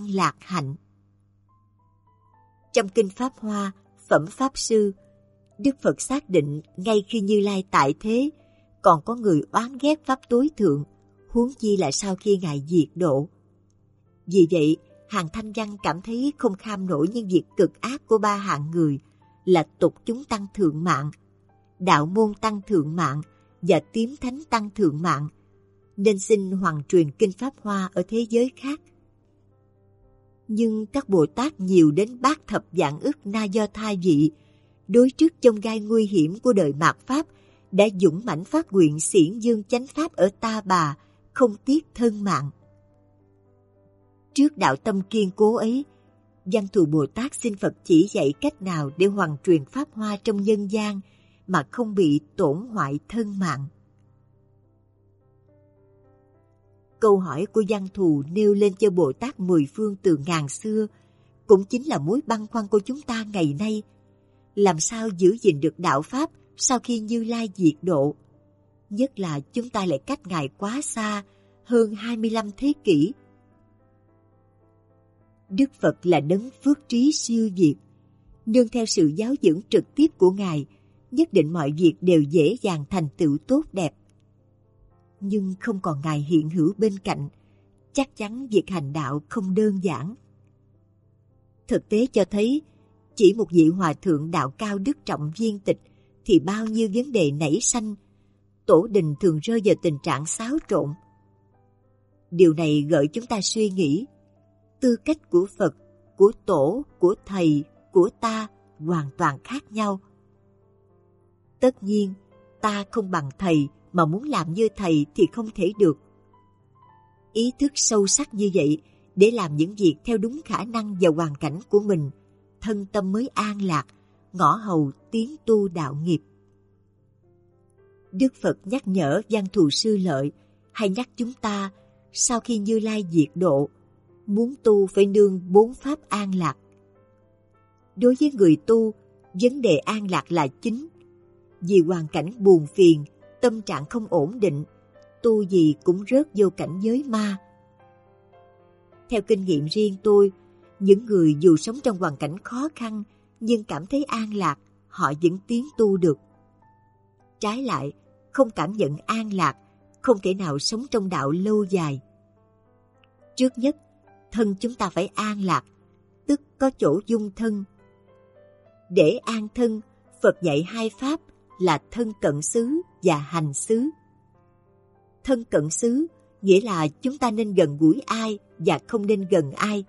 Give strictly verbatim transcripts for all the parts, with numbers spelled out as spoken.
an lạc hạnh. Trong Kinh Pháp Hoa, Phẩm Pháp Sư, Đức Phật xác định ngay khi Như Lai tại thế, còn có người oán ghét Pháp tối thượng, huống chi là sau khi Ngài diệt độ. Vì vậy, hàng thanh văn cảm thấy không kham nổi những việc cực ác của ba hạng người là tục chúng tăng thượng mạng, đạo môn tăng thượng mạng và tím thánh tăng thượng mạng, nên xin hoàng truyền Kinh Pháp Hoa ở thế giới khác. Nhưng các Bồ Tát nhiều đến bát thập vạn ức na do thai vị, đối trước chông gai nguy hiểm của đời mạt Pháp, đã dũng mãnh phát nguyện xiển dương chánh Pháp ở Ta Bà, không tiếc thân mạng. Trước đạo tâm kiên cố ấy, Văn Thù Bồ Tát xin Phật chỉ dạy cách nào để hoàn truyền Pháp Hoa trong nhân gian mà không bị tổn hoại thân mạng. Câu hỏi của Văn Thù nêu lên cho Bồ Tát mười phương từ ngàn xưa, cũng chính là mối băn khoăn của chúng ta ngày nay. Làm sao giữ gìn được đạo Pháp sau khi Như Lai diệt độ? Nhất là chúng ta lại cách Ngài quá xa, hơn hai mươi lăm thế kỷ. Đức Phật là đấng phước trí siêu việt. Nương theo sự giáo dưỡng trực tiếp của Ngài, nhất định mọi việc đều dễ dàng thành tựu tốt đẹp. Nhưng không còn Ngài hiện hữu bên cạnh, chắc chắn việc hành đạo không đơn giản. Thực tế cho thấy, chỉ một vị hòa thượng đạo cao đức trọng viên tịch thì bao nhiêu vấn đề nảy sanh, tổ đình thường rơi vào tình trạng xáo trộn. Điều này gợi chúng ta suy nghĩ, tư cách của Phật, của tổ, của thầy, của ta hoàn toàn khác nhau. Tất nhiên, ta không bằng thầy, mà muốn làm như thầy thì không thể được. Ý thức sâu sắc như vậy, để làm những việc theo đúng khả năng và hoàn cảnh của mình, thân tâm mới an lạc, ngõ hầu tiến tu đạo nghiệp. Đức Phật nhắc nhở Văn Thù Sư Lợi, hay nhắc chúng ta, sau khi Như Lai diệt độ, muốn tu phải nương bốn pháp an lạc. Đối với người tu, vấn đề an lạc là chính. Vì hoàn cảnh buồn phiền, tâm trạng không ổn định, tu gì cũng rớt vô cảnh giới ma. Theo kinh nghiệm riêng tôi, những người dù sống trong hoàn cảnh khó khăn nhưng cảm thấy an lạc, họ vẫn tiến tu được. Trái lại, không cảm nhận an lạc, không thể nào sống trong đạo lâu dài. Trước nhất, thân chúng ta phải an lạc, tức có chỗ dung thân. Để an thân, Phật dạy hai pháp là thân cận xứ và hành xứ. Thân cận xứ nghĩa là chúng ta nên gần gũi ai và không nên gần ai.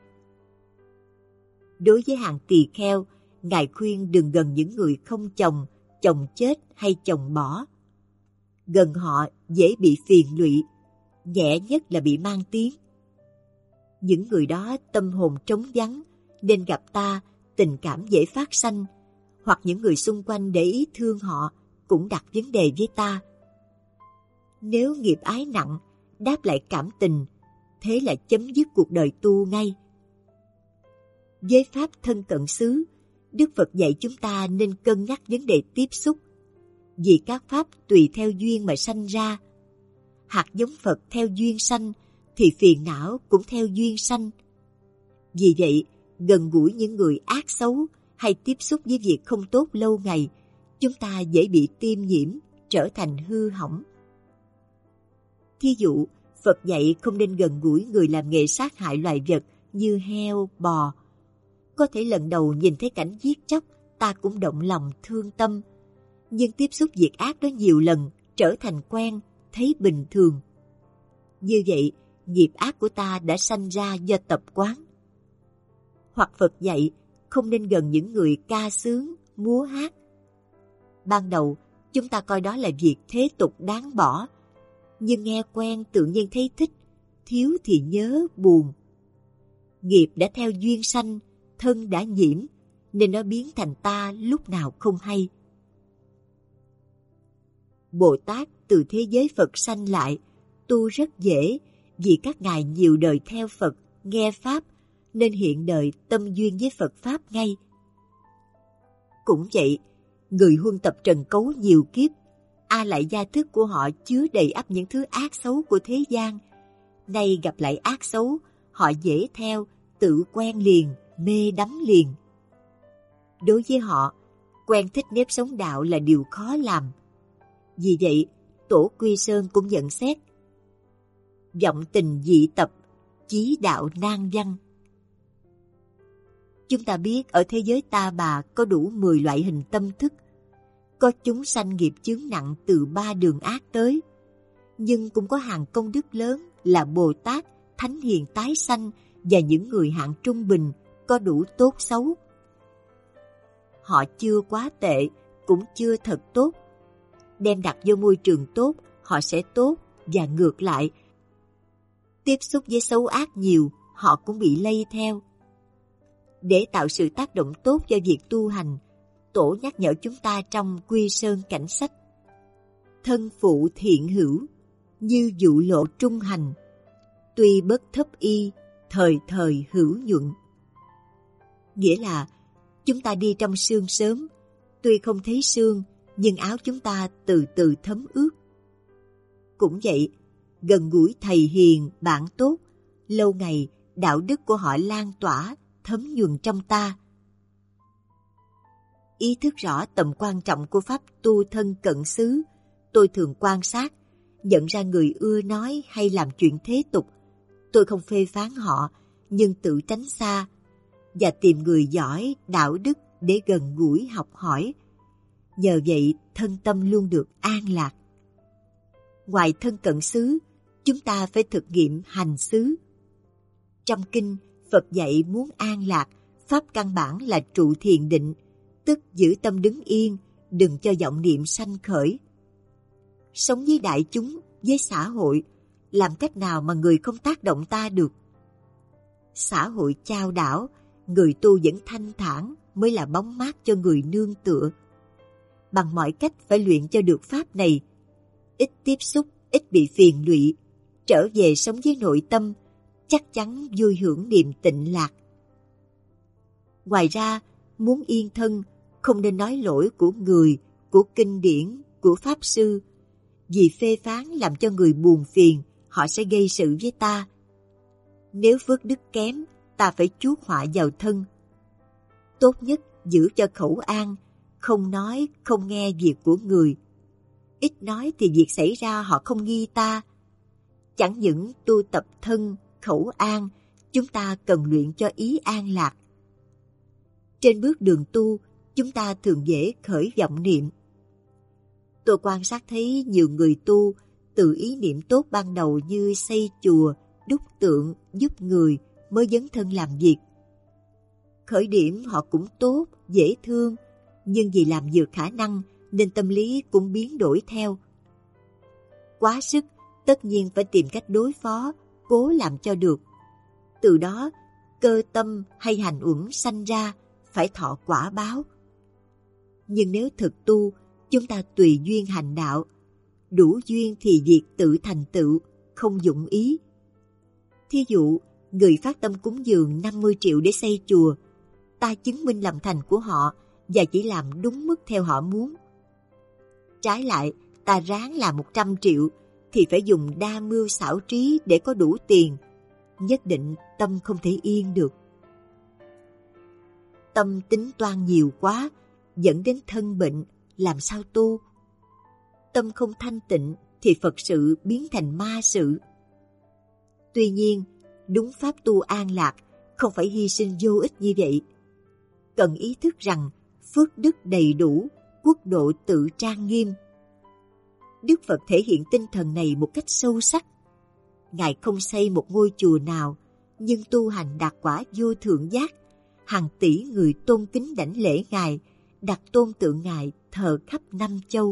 Đối với hàng tỳ kheo, Ngài khuyên đừng gần những người không chồng, chồng chết hay chồng bỏ. Gần họ dễ bị phiền lụy, nhẹ nhất là bị mang tiếng. Những người đó tâm hồn trống vắng, nên gặp ta tình cảm dễ phát sanh, hoặc những người xung quanh để ý thương họ cũng đặt vấn đề với ta. Nếu nghiệp ái nặng, đáp lại cảm tình, thế là chấm dứt cuộc đời tu ngay. Với pháp thân cận xứ, Đức Phật dạy chúng ta nên cân nhắc vấn đề tiếp xúc, vì các pháp tùy theo duyên mà sanh ra. Hạt giống Phật theo duyên sanh, thì phiền não cũng theo duyên sanh. Vì vậy, gần gũi những người ác xấu hay tiếp xúc với việc không tốt lâu ngày, chúng ta dễ bị tiêm nhiễm, trở thành hư hỏng. Thí dụ, Phật dạy không nên gần gũi người làm nghề sát hại loài vật như heo, bò. Có thể lần đầu nhìn thấy cảnh giết chóc, ta cũng động lòng thương tâm, nhưng tiếp xúc việc ác đó nhiều lần, trở thành quen, thấy bình thường. Như vậy, nghiệp ác của ta đã sanh ra do tập quán. Hoặc Phật dạy không nên gần những người ca sướng, múa hát. Ban đầu, chúng ta coi đó là việc thế tục đáng bỏ, nhưng nghe quen tự nhiên thấy thích, thiếu thì nhớ buồn. Nghiệp đã theo duyên sanh, thân đã nhiễm, nên nó biến thành ta lúc nào không hay. Bồ Tát từ thế giới Phật sanh lại, tu rất dễ, vì các ngài nhiều đời theo Phật, nghe Pháp, nên hiện đời tâm duyên với Phật Pháp ngay. Cũng vậy, người huân tập trần cấu nhiều kiếp, a lại gia thức của họ chứa đầy ắp những thứ ác xấu của thế gian. Nay gặp lại ác xấu, họ dễ theo, tự quen liền, mê đắm liền. Đối với họ, quen thích nếp sống đạo là điều khó làm. Vì vậy, Tổ Quy Sơn cũng nhận xét: vọng tình dị tập, chí đạo nan văn. Chúng ta biết ở thế giới ta bà có đủ mười loại hình tâm thức, có chúng sanh nghiệp chướng nặng từ ba đường ác tới, nhưng cũng có hàng công đức lớn là Bồ Tát, Thánh Hiền tái sanh và những người hạng trung bình có đủ tốt xấu. Họ chưa quá tệ, cũng chưa thật tốt. Đem đặt vô môi trường tốt, họ sẽ tốt, và ngược lại. Tiếp xúc với xấu ác nhiều, họ cũng bị lây theo. Để tạo sự tác động tốt cho việc tu hành, Tổ nhắc nhở chúng ta trong Quy Sơn Cảnh Sách: thân phụ thiện hữu, như dụ lộ trung hành, tuy bất thấp y, thời thời hữu nhuận. Nghĩa là chúng ta đi trong sương sớm, tuy không thấy sương, nhưng áo chúng ta từ từ thấm ướt. Cũng vậy, gần gũi thầy hiền, bạn tốt, lâu ngày đạo đức của họ lan tỏa, thấm nhuần trong ta. Ý thức rõ tầm quan trọng của pháp tu thân cận xứ, tôi thường quan sát, nhận ra người ưa nói hay làm chuyện thế tục. Tôi không phê phán họ, nhưng tự tránh xa, và tìm người giỏi, đạo đức để gần gũi học hỏi. Nhờ vậy, thân tâm luôn được an lạc. Ngoài thân cận xứ, chúng ta phải thực nghiệm hành xứ. Trong kinh, Phật dạy muốn an lạc, pháp căn bản là trụ thiền định, tức giữ tâm đứng yên, đừng cho vọng niệm sanh khởi. Sống với đại chúng, với xã hội, làm cách nào mà người không tác động ta được? Xã hội chao đảo, người tu vẫn thanh thản mới là bóng mát cho người nương tựa. Bằng mọi cách phải luyện cho được pháp này, ít tiếp xúc, ít bị phiền lụy, trở về sống với nội tâm, chắc chắn vui hưởng niềm tịnh lạc. Ngoài ra, muốn yên thân, không nên nói lỗi của người, của kinh điển, của pháp sư. Vì phê phán làm cho người buồn phiền, họ sẽ gây sự với ta. Nếu phước đức kém, ta phải chuốc họa vào thân. Tốt nhất giữ cho khẩu an, không nói, không nghe việc của người. Ít nói thì việc xảy ra họ không nghi ta. Chẳng những tu tập thân, khẩu an, chúng ta cần luyện cho ý an lạc. Trên bước đường tu, chúng ta thường dễ khởi vọng niệm. Tôi quan sát thấy nhiều người tu từ ý niệm tốt ban đầu như xây chùa, đúc tượng, giúp người mới dấn thân làm việc. Khởi điểm họ cũng tốt, dễ thương, nhưng vì làm vượt khả năng nên tâm lý cũng biến đổi theo. Quá sức, tất nhiên phải tìm cách đối phó, cố làm cho được. Từ đó, cơ tâm hay hành uẩn sanh ra, phải thọ quả báo. Nhưng nếu thực tu, chúng ta tùy duyên hành đạo, đủ duyên thì việc tự thành tựu, không dụng ý. Thí dụ, người phát tâm cúng dường năm mươi triệu để xây chùa, ta chứng minh lòng thành của họ và chỉ làm đúng mức theo họ muốn. Trái lại, ta ráng làm một trăm triệu thì phải dùng đa mưu xảo trí để có đủ tiền, nhất định tâm không thể yên được. Tâm tính toan nhiều quá, dẫn đến thân bệnh, làm sao tu? Tâm không thanh tịnh thì Phật sự biến thành ma sự. Tuy nhiên, đúng pháp tu an lạc không phải hy sinh vô ích như vậy. Cần ý thức rằng phước đức đầy đủ, quốc độ tự trang nghiêm. Đức Phật thể hiện tinh thần này một cách sâu sắc. Ngài không xây một ngôi chùa nào, nhưng tu hành đạt quả vô thượng giác. Hàng tỷ người tôn kính đảnh lễ Ngài, đặt tôn tượng Ngài thờ khắp năm châu.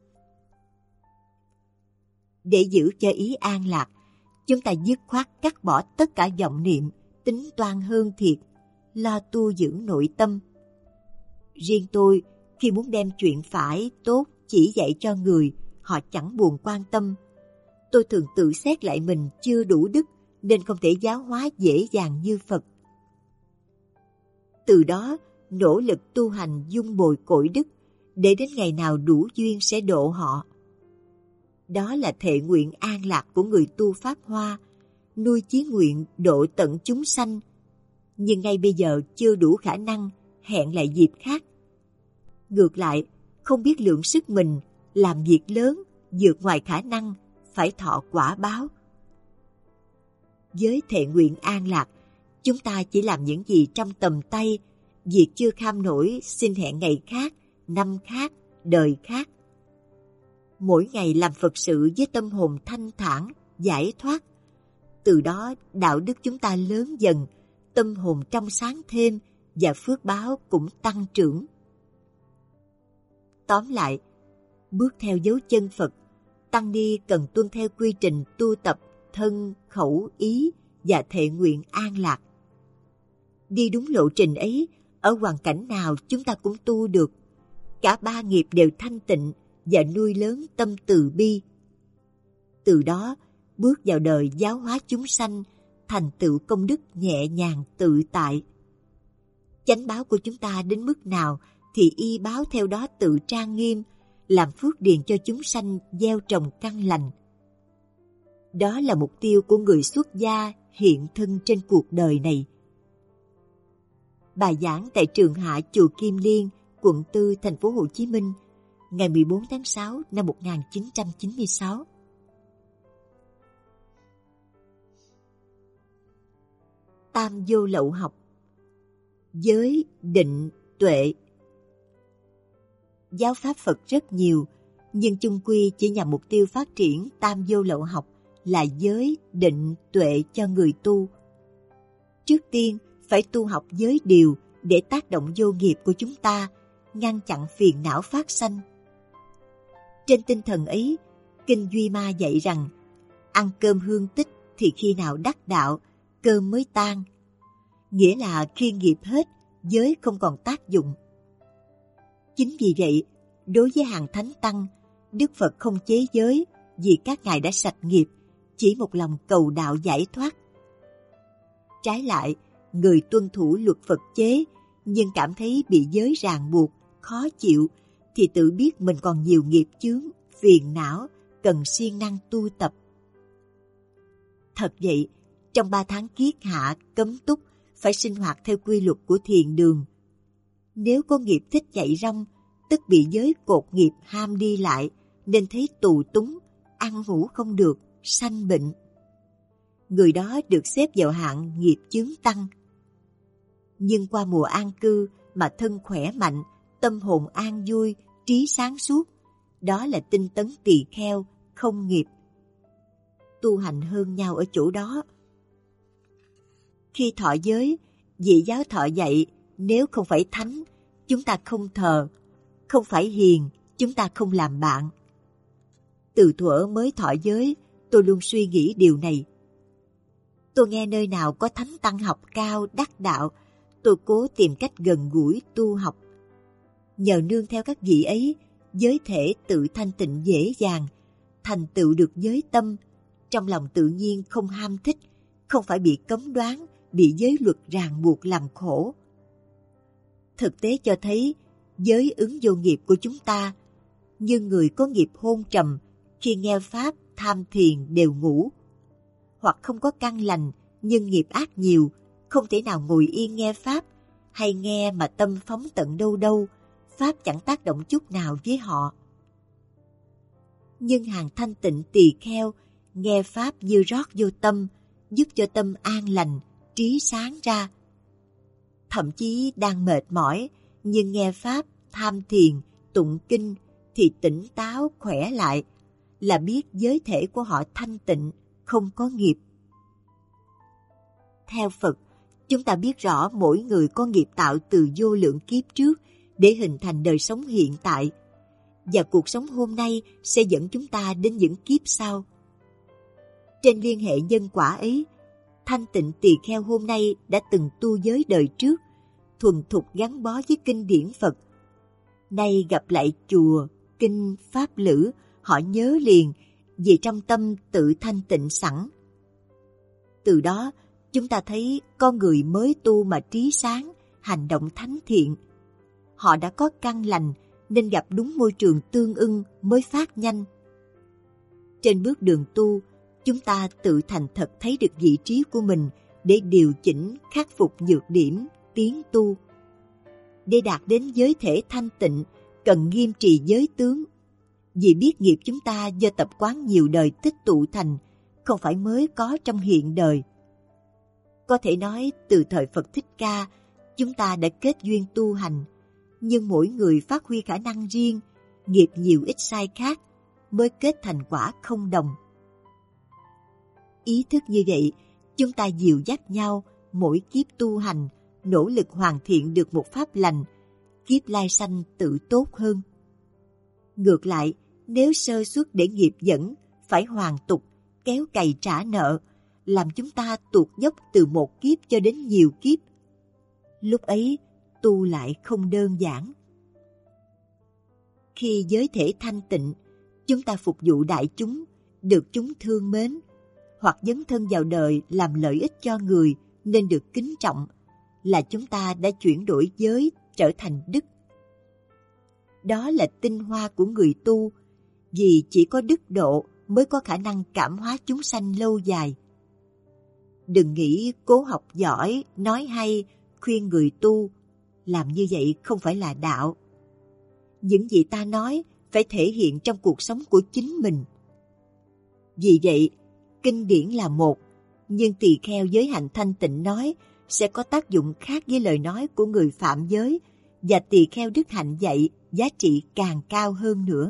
Để giữ cho ý an lạc, chúng ta dứt khoát cắt bỏ tất cả vọng niệm, tính toan hơn thiệt, lo tu dưỡng nội tâm. Riêng tôi, khi muốn đem chuyện phải, tốt, chỉ dạy cho người, họ chẳng buồn quan tâm. Tôi thường tự xét lại mình chưa đủ đức, nên không thể giáo hóa dễ dàng như Phật. Từ đó, nỗ lực tu hành dung bồi cội đức, để đến ngày nào đủ duyên sẽ độ họ. Đó là thệ nguyện an lạc của người tu Pháp Hoa, nuôi chí nguyện độ tận chúng sanh. nhưng ngay bây giờ chưa đủ khả năng, hẹn lại dịp khác. Ngược lại, không biết lượng sức mình, làm việc lớn, vượt ngoài khả năng, phải thọ quả báo. Với thệ nguyện an lạc, chúng ta chỉ làm những gì trong tầm tay, việc chưa kham nổi xin hẹn ngày khác, năm khác, đời khác. Mỗi ngày làm Phật sự với tâm hồn thanh thản, giải thoát. Từ đó đạo đức chúng ta lớn dần, tâm hồn trong sáng thêm và phước báo cũng tăng trưởng. Tóm lại, bước theo dấu chân Phật, tăng ni cần tuân theo quy trình tu tập thân, khẩu, ý và thệ nguyện an lạc. Đi đúng lộ trình ấy, ở hoàn cảnh nào chúng ta cũng tu được. Cả ba nghiệp đều thanh tịnh và nuôi lớn tâm từ bi. Từ đó, bước vào đời giáo hóa chúng sanh, thành tựu công đức nhẹ nhàng tự tại. Chánh báo của chúng ta đến mức nào thì y báo theo đó tự trang nghiêm, làm phước điền cho chúng sanh gieo trồng căn lành. Đó là mục tiêu của người xuất gia hiện thân trên cuộc đời này. Bài giảng tại trường Hạ chùa Kim Liên, quận tư, thành phố Hồ Chí Minh, ngày mười bốn tháng sáu năm một nghìn chín trăm chín mươi sáu. Tam vô lậu học. Giới, định, tuệ. Giáo pháp Phật rất nhiều, nhưng chung quy chỉ nhằm mục tiêu phát triển tam vô lậu học là giới, định, tuệ cho người tu. Trước tiên, phải tu học giới điều để tác động vô nghiệp của chúng ta, ngăn chặn phiền não phát sanh. Trên tinh thần ấy, Kinh Duy Ma dạy rằng, ăn cơm hương tích thì khi nào đắc đạo, cơm mới tan. Nghĩa là khi nghiệp hết, giới không còn tác dụng. Chính vì vậy, đối với hàng thánh tăng, Đức Phật không chế giới vì các ngài đã sạch nghiệp, chỉ một lòng cầu đạo giải thoát. Trái lại, người tuân thủ luật Phật chế nhưng cảm thấy bị giới ràng buộc, khó chịu thì tự biết mình còn nhiều nghiệp chướng, phiền não, cần siêng năng tu tập. Thật vậy, trong ba tháng kiết hạ cấm túc phải sinh hoạt theo quy luật của thiền đường. Nếu có nghiệp thích chạy rong, tức bị giới cột nghiệp ham đi lại, nên thấy tù túng, ăn ngủ không được, sanh bệnh. Người đó được xếp vào hạng nghiệp chướng tăng. Nhưng qua mùa an cư mà thân khỏe mạnh, tâm hồn an vui, trí sáng suốt, đó là tinh tấn tỳ kheo, không nghiệp. Tu hành hơn nhau ở chỗ đó. Khi thọ giới, vị giáo thọ dạy, nếu không phải thánh, chúng ta không thờ, không phải hiền, chúng ta không làm bạn. Từ thuở mới thọ giới, tôi luôn suy nghĩ điều này. Tôi nghe nơi nào có thánh tăng học cao, đắc đạo, tôi cố tìm cách gần gũi tu học. Nhờ nương theo các vị ấy, giới thể tự thanh tịnh dễ dàng, thành tựu được giới tâm, trong lòng tự nhiên không ham thích, không phải bị cấm đoán, bị giới luật ràng buộc làm khổ. Thực tế cho thấy, giới ứng vô nghiệp của chúng ta, như người có nghiệp hôn trầm, khi nghe Pháp, tham thiền đều ngủ. Hoặc không có căn lành, nhưng nghiệp ác nhiều, không thể nào ngồi yên nghe Pháp, hay nghe mà tâm phóng tận đâu đâu, Pháp chẳng tác động chút nào với họ. Nhưng hàng thanh tịnh tỳ kheo, nghe Pháp như rót vô tâm, giúp cho tâm an lành, trí sáng ra. Thậm chí đang mệt mỏi, nhưng nghe Pháp, tham thiền, tụng kinh thì tỉnh táo, khỏe lại, là biết giới thể của họ thanh tịnh, không có nghiệp. Theo Phật, chúng ta biết rõ mỗi người có nghiệp tạo từ vô lượng kiếp trước để hình thành đời sống hiện tại, và cuộc sống hôm nay sẽ dẫn chúng ta đến những kiếp sau. Trên liên hệ nhân quả ấy, thanh tịnh tỳ kheo hôm nay đã từng tu giới đời trước, thuần thục gắn bó với kinh điển Phật. Nay gặp lại chùa, kinh, pháp lữ, họ nhớ liền vì trong tâm tự thanh tịnh sẵn. Từ đó, chúng ta thấy con người mới tu mà trí sáng, hành động thánh thiện. Họ đã có căn lành nên gặp đúng môi trường tương ưng mới phát nhanh. Trên bước đường tu, chúng ta tự thành thật thấy được vị trí của mình để điều chỉnh, khắc phục nhược điểm, tiến tu. Để đạt đến giới thể thanh tịnh, cần nghiêm trì giới tướng. Vì biết nghiệp chúng ta do tập quán nhiều đời tích tụ thành, không phải mới có trong hiện đời. Có thể nói từ thời Phật Thích Ca, chúng ta đã kết duyên tu hành, nhưng mỗi người phát huy khả năng riêng, nghiệp nhiều ít sai khác, mới kết thành quả không đồng. Ý thức như vậy, chúng ta dìu dắt nhau, mỗi kiếp tu hành, nỗ lực hoàn thiện được một pháp lành, kiếp lai sanh tự tốt hơn. Ngược lại, nếu sơ suất để nghiệp dẫn, phải hoàn tục, kéo cày trả nợ, làm chúng ta tuột dốc từ một kiếp cho đến nhiều kiếp. Lúc ấy, tu lại không đơn giản. Khi giới thể thanh tịnh, chúng ta phục vụ đại chúng, được chúng thương mến, hoặc dấn thân vào đời làm lợi ích cho người nên được kính trọng, là chúng ta đã chuyển đổi giới trở thành đức. Đó là tinh hoa của người tu, vì chỉ có đức độ mới có khả năng cảm hóa chúng sanh lâu dài. Đừng nghĩ cố học giỏi, nói hay, khuyên người tu, làm như vậy không phải là đạo. Những gì ta nói phải thể hiện trong cuộc sống của chính mình. Vì vậy, kinh điển là một, nhưng tỳ kheo giới hạnh thanh tịnh nói sẽ có tác dụng khác với lời nói của người phạm giới, và tỳ kheo đức hạnh dạy giá trị càng cao hơn nữa.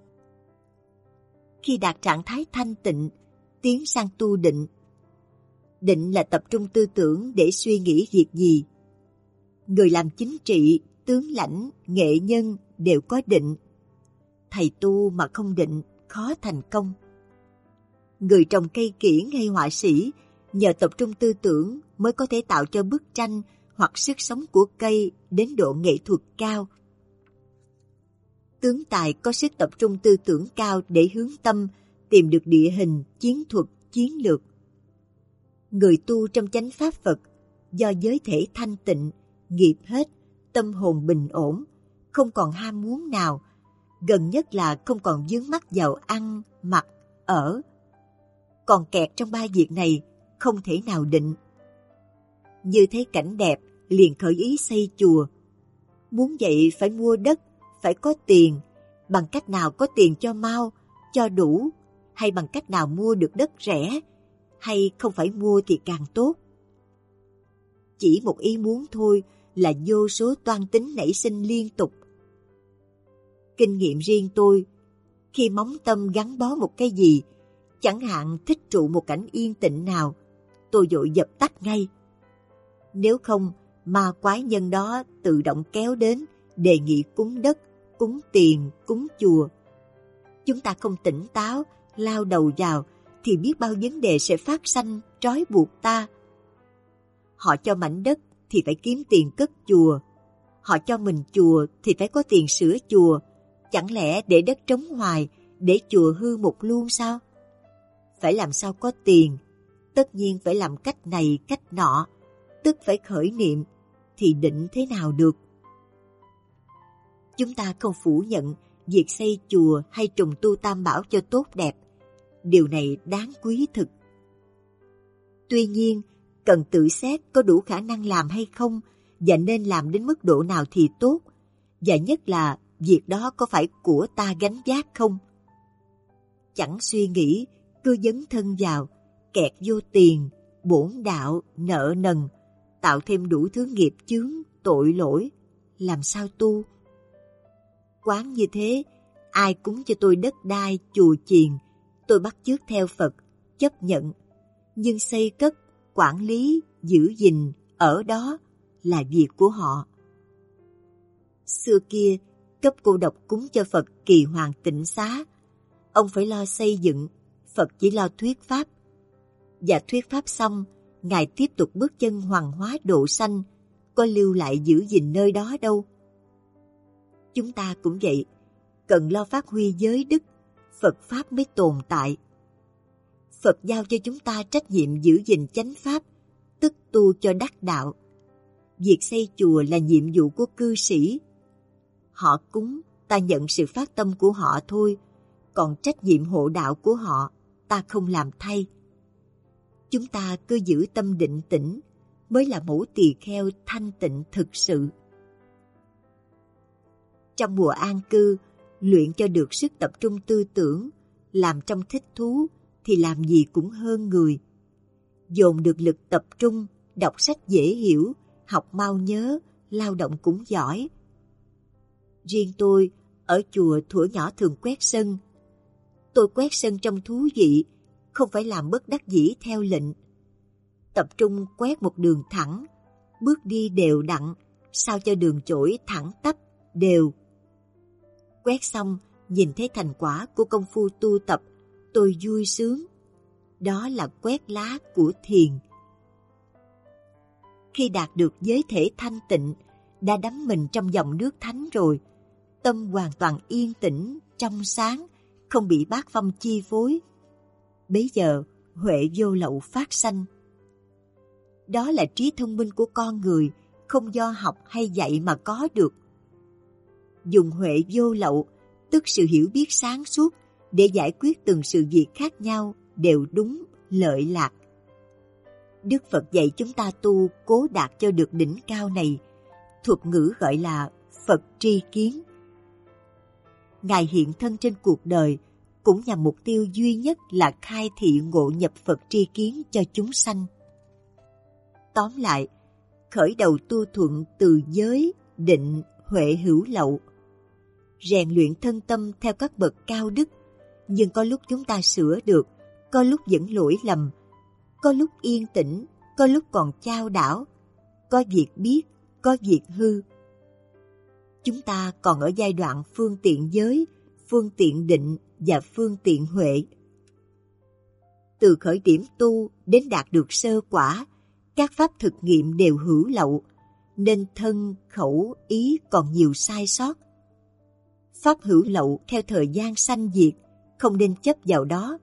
Khi đạt trạng thái thanh tịnh, tiến sang tu định. Định là tập trung tư tưởng để suy nghĩ việc gì. Người làm chính trị, tướng lãnh, nghệ nhân đều có định. Thầy tu mà không định, khó thành công. Người trồng cây kiểng hay họa sĩ, nhờ tập trung tư tưởng mới có thể tạo cho bức tranh hoặc sức sống của cây đến độ nghệ thuật cao. Tướng tài có sức tập trung tư tưởng cao để hướng tâm, tìm được địa hình, chiến thuật, chiến lược. Người tu trong chánh pháp Phật, do giới thể thanh tịnh, nghiệp hết, tâm hồn bình ổn, không còn ham muốn nào, gần nhất là không còn vướng mắc vào ăn, mặc, ở. Còn kẹt trong ba việc này, không thể nào định. Như thấy cảnh đẹp, liền khởi ý xây chùa. Muốn vậy phải mua đất, phải có tiền, bằng cách nào có tiền cho mau, cho đủ, hay bằng cách nào mua được đất rẻ, hay không phải mua thì càng tốt. Chỉ một ý muốn thôi là vô số toan tính nảy sinh liên tục. Kinh nghiệm riêng tôi, khi móng tâm gắn bó một cái gì, chẳng hạn thích trụ một cảnh yên tĩnh nào, tôi vội dập tắt ngay. Nếu không, ma quái nhân đó tự động kéo đến, đề nghị cúng đất, cúng tiền, cúng chùa. Chúng ta không tỉnh táo, lao đầu vào, thì biết bao vấn đề sẽ phát sanh, trói buộc ta. Họ cho mảnh đất thì phải kiếm tiền cất chùa. Họ cho mình chùa thì phải có tiền sửa chùa. Chẳng lẽ để đất trống hoài, để chùa hư một luôn sao? Phải làm sao có tiền? Tất nhiên phải làm cách này, cách nọ, tức phải khởi niệm, thì định thế nào được? Chúng ta không phủ nhận việc xây chùa hay trùng tu tam bảo cho tốt đẹp. Điều này đáng quý thực. Tuy nhiên, cần tự xét có đủ khả năng làm hay không, và nên làm đến mức độ nào thì tốt, và nhất là việc đó có phải của ta gánh vác không? Chẳng suy nghĩ, cứ dấn thân vào, kẹt vô tiền, bổn đạo, nợ nần, tạo thêm đủ thứ nghiệp chướng, tội lỗi, làm sao tu? Quán như thế, ai cúng cho tôi đất đai, chùa chiền, tôi bắt chước theo Phật, chấp nhận. Nhưng xây cất, quản lý, giữ gìn, ở đó là việc của họ. Xưa kia, cấp cô độc cúng cho Phật Kỳ Hoàng Tịnh Xá. Ông phải lo xây dựng, Phật chỉ lo thuyết pháp. Và thuyết pháp xong, Ngài tiếp tục bước chân hoàng hóa độ sanh, có lưu lại giữ gìn nơi đó đâu. Chúng ta cũng vậy, cần lo phát huy giới đức, Phật Pháp mới tồn tại. Phật giao cho chúng ta trách nhiệm giữ gìn chánh Pháp, tức tu cho đắc đạo. Việc xây chùa là nhiệm vụ của cư sĩ. Họ cúng, ta nhận sự phát tâm của họ thôi, còn trách nhiệm hộ đạo của họ, ta không làm thay. Chúng ta cứ giữ tâm định tĩnh mới là mẫu tỳ kheo thanh tịnh thực sự. Trong mùa an cư, luyện cho được sức tập trung tư tưởng, làm trong thích thú thì làm gì cũng hơn người. Dồn được lực tập trung, đọc sách dễ hiểu, học mau nhớ, lao động cũng giỏi. Riêng tôi, ở chùa thuở nhỏ thường quét sân. Tôi quét sân trong thú vị, không phải làm bất đắc dĩ theo lệnh. Tập trung quét một đường thẳng, bước đi đều đặn, sao cho đường chổi thẳng tắp, đều. Quét xong, nhìn thấy thành quả của công phu tu tập, tôi vui sướng. Đó là quét lá của thiền. Khi đạt được giới thể thanh tịnh, đã đắm mình trong dòng nước thánh rồi, tâm hoàn toàn yên tĩnh, trong sáng, không bị bát phong chi phối. Bấy giờ, huệ vô lậu phát sanh. Đó là trí thông minh của con người, không do học hay dạy mà có được. Dùng huệ vô lậu, tức sự hiểu biết sáng suốt, để giải quyết từng sự việc khác nhau đều đúng, lợi lạc. Đức Phật dạy chúng ta tu cố đạt cho được đỉnh cao này, thuật ngữ gọi là Phật tri kiến. Ngài hiện thân trên cuộc đời cũng nhằm mục tiêu duy nhất là khai thị ngộ nhập Phật tri kiến cho chúng sanh. Tóm lại, khởi đầu tu thuận từ giới, định, huệ hữu lậu. Rèn luyện thân tâm theo các bậc cao đức, nhưng có lúc chúng ta sửa được, có lúc vẫn lỗi lầm, có lúc yên tĩnh, có lúc còn chao đảo, có việc biết, có việc hư. Chúng ta còn ở giai đoạn phương tiện giới, phương tiện định và phương tiện huệ. Từ khởi điểm tu đến đạt được sơ quả, các pháp thực nghiệm đều hữu lậu, nên thân, khẩu, ý còn nhiều sai sót. Pháp hữu lậu theo thời gian sanh diệt, không nên chấp vào đó.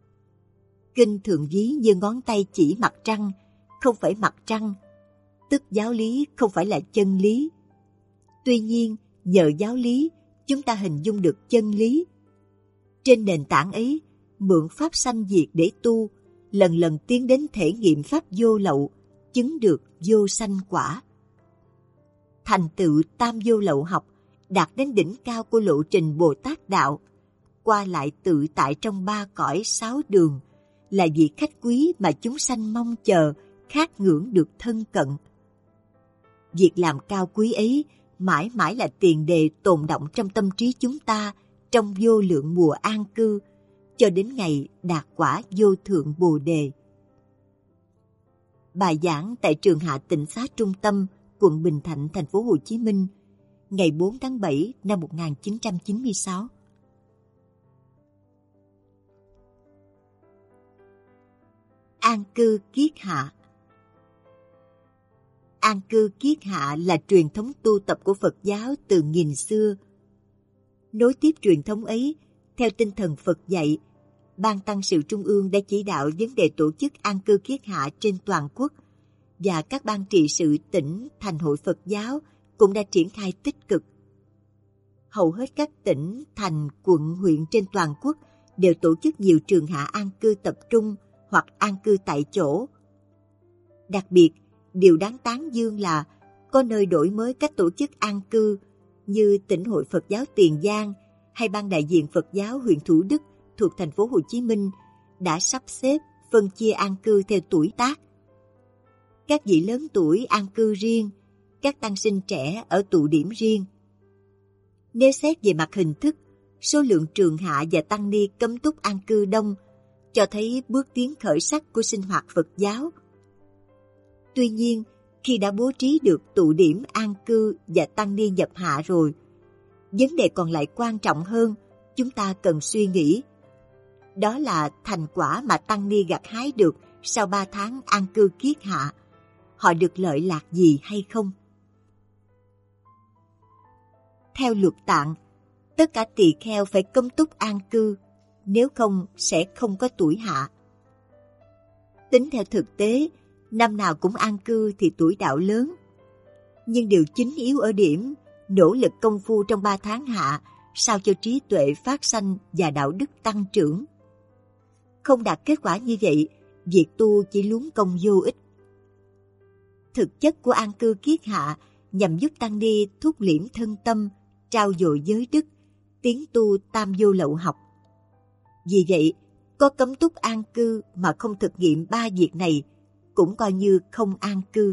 Kinh thường ví như ngón tay chỉ mặt trăng, không phải mặt trăng, tức giáo lý không phải là chân lý. Tuy nhiên, nhờ giáo lý, chúng ta hình dung được chân lý. Trên nền tảng ấy, mượn pháp sanh diệt để tu, lần lần tiến đến thể nghiệm pháp vô lậu, chứng được vô sanh quả. Thành tựu tam vô lậu học, đạt đến đỉnh cao của lộ trình Bồ Tát đạo, qua lại tự tại trong ba cõi sáu đường, là vị khách quý mà chúng sanh mong chờ, khát ngưỡng được thân cận. Việc làm cao quý ấy mãi mãi là tiền đề tồn động trong tâm trí chúng ta trong vô lượng mùa an cư, cho đến ngày đạt quả vô thượng Bồ Đề. Bài giảng tại trường Hạ Tịnh Xá Trung Tâm, quận Bình Thạnh, thành phố Hồ Chí Minh, ngày bốn tháng bảy năm một nghìn chín trăm chín mươi sáu. An cư kiết hạ. An cư kiết hạ là truyền thống tu tập của Phật giáo từ nghìn xưa. Nối tiếp truyền thống ấy, theo tinh thần Phật dạy, Ban Tăng sự Trung ương đã chỉ đạo vấn đề tổ chức an cư kiết hạ trên toàn quốc, và các ban trị sự tỉnh, thành hội Phật giáo cũng đã triển khai tích cực. Hầu hết các tỉnh, thành, quận, huyện trên toàn quốc đều tổ chức nhiều trường hạ an cư tập trung hoặc an cư tại chỗ. Đặc biệt, điều đáng tán dương là có nơi đổi mới cách tổ chức an cư như tỉnh hội Phật giáo Tiền Giang hay ban đại diện Phật giáo huyện Thủ Đức thuộc thành phố Hồ Chí Minh đã sắp xếp phân chia an cư theo tuổi tác. Các vị lớn tuổi an cư riêng, các tăng sinh trẻ ở tụ điểm riêng. Nếu xét về mặt hình thức, số lượng trường hạ và tăng ni cấm túc an cư đông, cho thấy bước tiến khởi sắc của sinh hoạt Phật giáo. Tuy nhiên, khi đã bố trí được tụ điểm an cư và tăng ni nhập hạ rồi, vấn đề còn lại quan trọng hơn, chúng ta cần suy nghĩ. Đó là thành quả mà tăng ni gặt hái được sau ba tháng an cư kiết hạ. Họ được lợi lạc gì hay không? Theo luật Tạng, tất cả tỳ kheo phải cấm túc an cư, nếu không sẽ không có tuổi hạ. Tính theo thực tế, năm nào cũng an cư thì tuổi đạo lớn. Nhưng điều chính yếu ở điểm nỗ lực công phu trong ba tháng hạ sao cho trí tuệ phát sanh và đạo đức tăng trưởng. Không đạt kết quả như vậy, việc tu chỉ luống công vô ích. Thực chất của an cư kiết hạ nhằm giúp tăng ni thúc liễm thân tâm, trau dồi giới đức, tiến tu tam vô lậu học. Vì vậy, có cấm túc an cư mà không thực nghiệm ba việc này cũng coi như không an cư.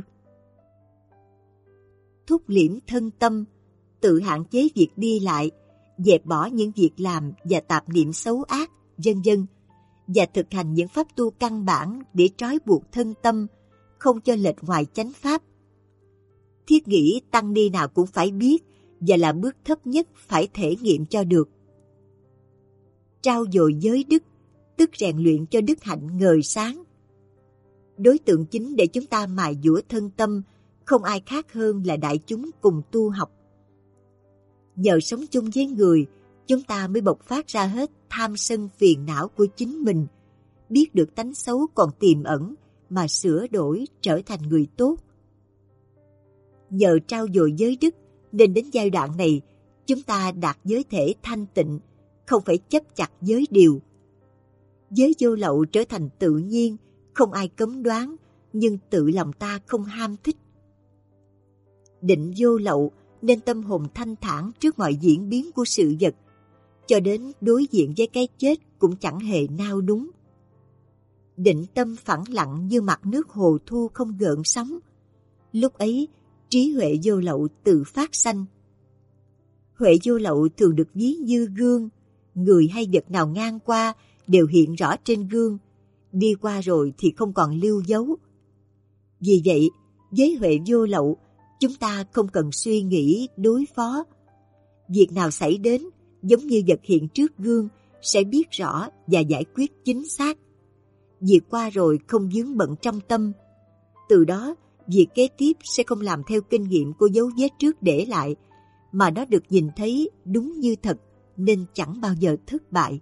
Thúc liễm thân tâm, tự hạn chế việc đi lại, dẹp bỏ những việc làm và tạp niệm xấu ác, vân vân, và thực hành những pháp tu căn bản để trói buộc thân tâm, không cho lệch ngoài chánh pháp. Thiết nghĩ tăng ni nào cũng phải biết và là bước thấp nhất phải thể nghiệm cho được. Trau dồi giới đức, tức rèn luyện cho đức hạnh ngời sáng. Đối tượng chính để chúng ta mài dũa thân tâm không ai khác hơn là đại chúng cùng tu học. Nhờ sống chung với người, chúng ta mới bộc phát ra hết tham sân phiền não của chính mình, biết được tánh xấu còn tiềm ẩn mà sửa đổi trở thành người tốt. Nhờ trau dồi giới đức nên đến giai đoạn này chúng ta đạt giới thể thanh tịnh, không phải chấp chặt giới điều. Giới vô lậu trở thành tự nhiên, không ai cấm đoán, nhưng tự lòng ta không ham thích. Định vô lậu nên tâm hồn thanh thản trước mọi diễn biến của sự vật, cho đến đối diện với cái chết cũng chẳng hề nao núng. Định tâm phẳng lặng như mặt nước hồ thu không gợn sóng. Lúc ấy, trí huệ vô lậu tự phát sanh. Huệ vô lậu thường được ví như gương, người hay vật nào ngang qua đều hiện rõ trên gương, đi qua rồi thì không còn lưu dấu. Vì vậy, với huệ vô lậu, chúng ta không cần suy nghĩ đối phó. Việc nào xảy đến, giống như vật hiện trước gương, sẽ biết rõ và giải quyết chính xác. Việc qua rồi không vướng bận trong tâm. Từ đó, việc kế tiếp sẽ không làm theo kinh nghiệm của dấu vết trước để lại, mà nó được nhìn thấy đúng như thật, nên chẳng bao giờ thất bại.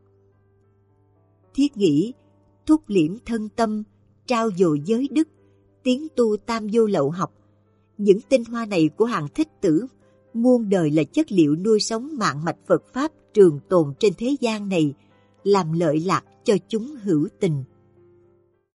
Thiết nghĩ, thúc liễm thân tâm, trau dồi giới đức, tiến tu tam vô lậu học. Những tinh hoa này của hàng thích tử, muôn đời là chất liệu nuôi sống mạng mạch Phật Pháp trường tồn trên thế gian này, làm lợi lạc cho chúng hữu tình.